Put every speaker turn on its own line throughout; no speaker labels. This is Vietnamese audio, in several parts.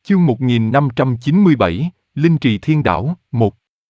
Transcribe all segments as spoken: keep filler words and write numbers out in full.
Chương một nghìn năm trăm chín mươi bảy, Linh trì thiên đảo, một.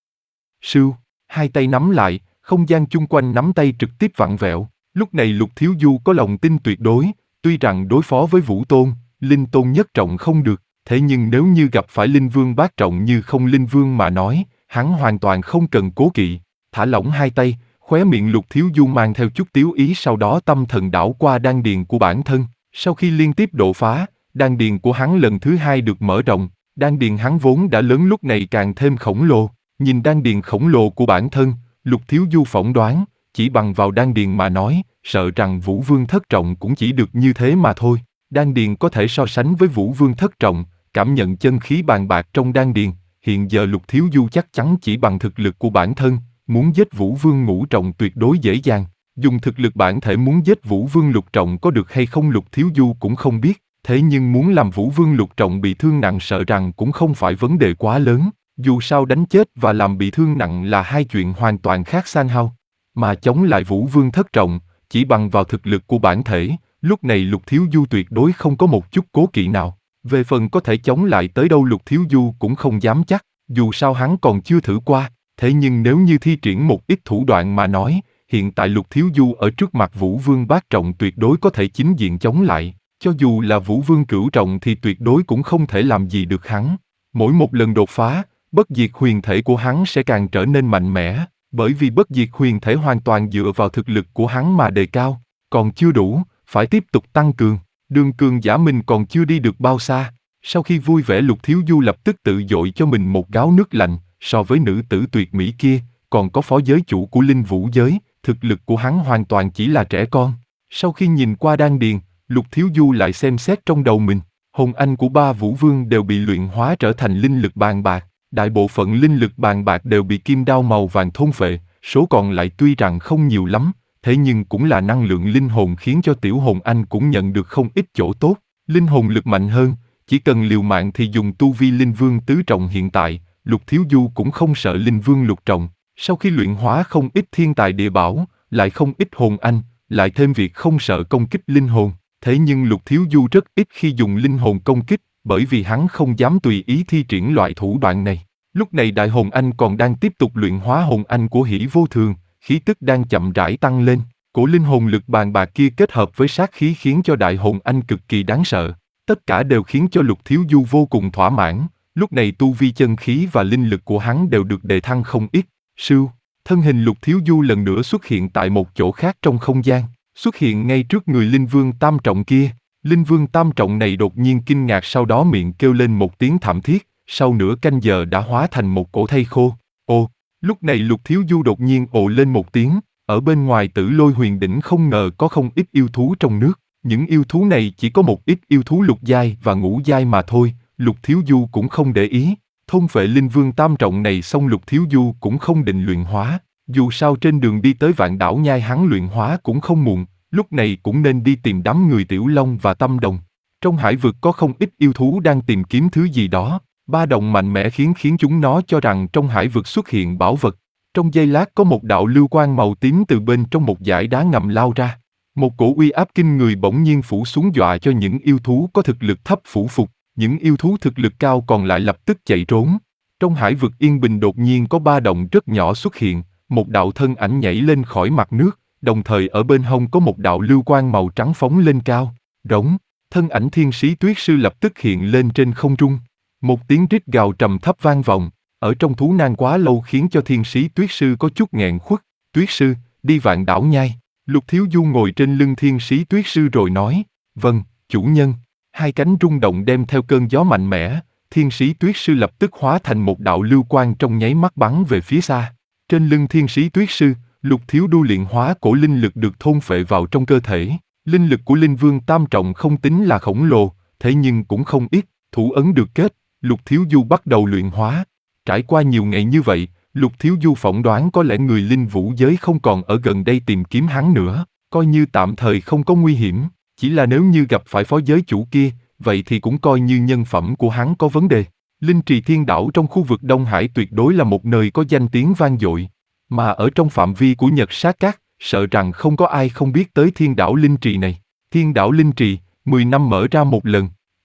Sưu, hai tay nắm lại, không gian chung quanh nắm tay trực tiếp vặn vẹo. Lúc này Lục Thiếu Du có lòng tin tuyệt đối, tuy rằng đối phó với Vũ Tôn, Linh Tôn nhất trọng không được, thế nhưng nếu như gặp phải Linh Vương bát trọng như không Linh Vương mà nói, hắn hoàn toàn không cần cố kỵ. Thả lỏng hai tay, khóe miệng Lục Thiếu Du mang theo chút tiếu ý, sau đó tâm thần đảo qua đan điền của bản thân. Sau khi liên tiếp độ phá, đan điền của hắn lần thứ hai được mở rộng, đan điền hắn vốn đã lớn lúc này càng thêm khổng lồ. Nhìn đan điền khổng lồ của bản thân, Lục Thiếu Du phỏng đoán, chỉ bằng vào đan điền mà nói, sợ rằng Vũ Vương thất trọng cũng chỉ được như thế mà thôi. Đan điền có thể so sánh với Vũ Vương thất trọng, cảm nhận chân khí bàn bạc trong đan điền. Hiện giờ Lục Thiếu Du chắc chắn chỉ bằng thực lực của bản thân, muốn giết Vũ Vương ngũ trọng tuyệt đối dễ dàng. Dùng thực lực bản thể muốn giết Vũ Vương lục trọng có được hay không Lục Thiếu Du cũng không biết, thế nhưng muốn làm Vũ Vương lục trọng bị thương nặng sợ rằng cũng không phải vấn đề quá lớn. Dù sao đánh chết và làm bị thương nặng là hai chuyện hoàn toàn khác sang hao. Mà chống lại Vũ Vương thất trọng, chỉ bằng vào thực lực của bản thể, lúc này Lục Thiếu Du tuyệt đối không có một chút cố kỵ nào. Về phần có thể chống lại tới đâu Lục Thiếu Du cũng không dám chắc, dù sao hắn còn chưa thử qua. Thế nhưng nếu như thi triển một ít thủ đoạn mà nói, hiện tại Lục Thiếu Du ở trước mặt Vũ Vương bát trọng tuyệt đối có thể chính diện chống lại. Cho dù là Vũ Vương cửu trọng thì tuyệt đối cũng không thể làm gì được hắn. Mỗi một lần đột phá, bất diệt huyền thể của hắn sẽ càng trở nên mạnh mẽ, bởi vì bất diệt huyền thể hoàn toàn dựa vào thực lực của hắn mà đề cao, còn chưa đủ, phải tiếp tục tăng cường. Đường cường giả mình còn chưa đi được bao xa. Sau khi vui vẻ Lục Thiếu Du lập tức tự dội cho mình một gáo nước lạnh, so với nữ tử tuyệt mỹ kia, còn có phó giới chủ của linh vũ giới, thực lực của hắn hoàn toàn chỉ là trẻ con. Sau khi nhìn qua đan điền, Lục Thiếu Du lại xem xét trong đầu mình, hồn anh của ba vũ vương đều bị luyện hóa trở thành linh lực bàn bạc. Đại bộ phận linh lực bàn bạc đều bị kim đao màu vàng thôn phệ, số còn lại tuy rằng không nhiều lắm, thế nhưng cũng là năng lượng linh hồn khiến cho tiểu hồn anh cũng nhận được không ít chỗ tốt. Linh hồn lực mạnh hơn, chỉ cần liều mạng thì dùng tu vi linh vương tứ trọng hiện tại, Lục Thiếu Du cũng không sợ linh vương lục trọng. Sau khi luyện hóa không ít thiên tài địa bảo, lại không ít hồn anh, lại thêm việc không sợ công kích linh hồn. Thế nhưng Lục Thiếu Du rất ít khi dùng linh hồn công kích, bởi vì hắn không dám tùy ý thi triển loại thủ đoạn này. Lúc này đại hồn anh còn đang tiếp tục luyện hóa hồn anh của Hỷ Vô Thường, khí tức đang chậm rãi tăng lên. Cổ linh hồn lực bàn bạc kia kết hợp với sát khí khiến cho đại hồn anh cực kỳ đáng sợ. Tất cả đều khiến cho Lục Thiếu Du vô cùng thỏa mãn. Lúc này tu vi chân khí và linh lực của hắn đều được đề thăng không ít. Sưu, thân hình Lục Thiếu Du lần nữa xuất hiện tại một chỗ khác trong không gian, xuất hiện ngay trước người Linh Vương tam trọng kia. Linh Vương tam trọng này đột nhiên kinh ngạc, sau đó miệng kêu lên một tiếng thảm thiết, sau nửa canh giờ đã hóa thành một cổ thây khô. Ồ, lúc này Lục Thiếu Du đột nhiên ồ lên một tiếng, ở bên ngoài Tử Lôi Huyền Đỉnh không ngờ có không ít yêu thú trong nước. Những yêu thú này chỉ có một ít yêu thú lục giai và ngũ giai mà thôi, Lục Thiếu Du cũng không để ý. Thôn phệ Linh Vương tam trọng này xong Lục Thiếu Du cũng không định luyện hóa, dù sao trên đường đi tới Vạn Đảo Nhai hắn luyện hóa cũng không muộn, lúc này cũng nên đi tìm đám người Tiểu Long và Tâm Đồng. Trong hải vực có không ít yêu thú đang tìm kiếm thứ gì đó, ba động mạnh mẽ khiến khiến chúng nó cho rằng trong hải vực xuất hiện bảo vật. Trong giây lát có một đạo lưu quang màu tím từ bên trong một dải đá ngầm lao ra. Một cổ uy áp kinh người bỗng nhiên phủ xuống dọa cho những yêu thú có thực lực thấp phủ phục, những yêu thú thực lực cao còn lại lập tức chạy trốn. Trong hải vực yên bình đột nhiên có ba động rất nhỏ xuất hiện, một đạo thân ảnh nhảy lên khỏi mặt nước, đồng thời ở bên hông có một đạo lưu quang màu trắng phóng lên cao. Rống, thân ảnh thiên sĩ tuyết sư lập tức hiện lên trên không trung. Một tiếng rít gào trầm thấp vang vọng, ở trong thú nan quá lâu khiến cho thiên sĩ tuyết sư có chút nghẹn khuất. Tuyết sư, đi Vạn Đảo Nhai. Lục Thiếu Du ngồi trên lưng thiên sĩ tuyết sư rồi nói, vâng, chủ nhân. Hai cánh rung động đem theo cơn gió mạnh mẽ, thiên sĩ tuyết sư lập tức hóa thành một đạo lưu quang trong nháy mắt bắn về phía xa. Trên lưng thiên sĩ tuyết sư, Lục Thiếu Du luyện hóa cổ linh lực được thôn phệ vào trong cơ thể. Linh lực của Linh Vương tam trọng không tính là khổng lồ, thế nhưng cũng không ít, thủ ấn được kết, Lục Thiếu Du bắt đầu luyện hóa. Trải qua nhiều ngày như vậy, Lục Thiếu Du phỏng đoán có lẽ người linh vũ giới không còn ở gần đây tìm kiếm hắn nữa, coi như tạm thời không có nguy hiểm, chỉ là nếu như gặp phải phó giới chủ kia, vậy thì cũng coi như nhân phẩm của hắn có vấn đề. Linh trì thiên đảo trong khu vực Đông Hải tuyệt đối là một nơi có danh tiếng vang dội, mà ở trong phạm vi của Nhật Sát Các, sợ rằng không có ai không biết tới thiên đảo linh trì này. Thiên đảo linh trì, mười năm mở ra một lần,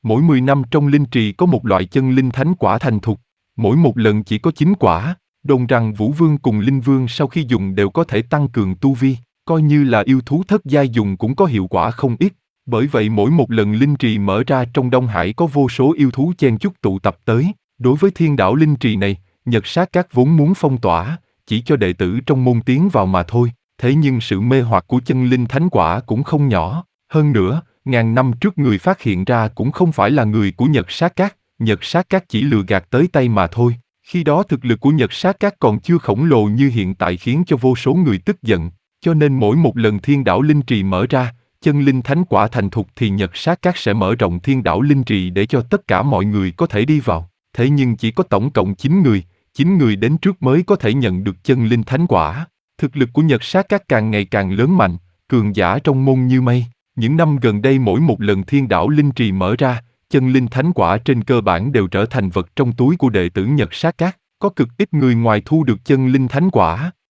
Mỗi mười năm trong linh trì có một loại chân linh thánh quả thành thục, mỗi một lần chỉ có chín quả. Đồn rằng Vũ Vương cùng Linh Vương sau khi dùng đều có thể tăng cường tu vi, coi như là yêu thú thất giai dùng cũng có hiệu quả không ít. Bởi vậy mỗi một lần linh trì mở ra trong Đông Hải có vô số yêu thú chen chúc tụ tập tới. Đối với thiên đảo linh trì này, Nhật Sát Các vốn muốn phong tỏa, chỉ cho đệ tử trong môn tiến vào mà thôi. Thế nhưng sự mê hoặc của chân linh thánh quả cũng không nhỏ. Hơn nữa, ngàn năm trước người phát hiện ra cũng không phải là người của Nhật Sát Các. Nhật Sát Các chỉ lừa gạt tới tay mà thôi. Khi đó thực lực của Nhật Sát Các còn chưa khổng lồ như hiện tại khiến cho vô số người tức giận. Cho nên mỗi một lần thiên đảo linh trì mở ra, chân linh thánh quả thành thục thì Nhật Sát Các sẽ mở rộng thiên đảo linh trì để cho tất cả mọi người có thể đi vào. Thế nhưng chỉ có tổng cộng chín người, chín người đến trước mới có thể nhận được chân linh thánh quả. Thực lực của Nhật Sát Các càng ngày càng lớn mạnh, cường giả trong môn như mây. Những năm gần đây mỗi một lần thiên đảo linh trì mở ra, chân linh thánh quả trên cơ bản đều trở thành vật trong túi của đệ tử Nhật Sát Các. Có cực ít người ngoài thu được chân linh thánh quả.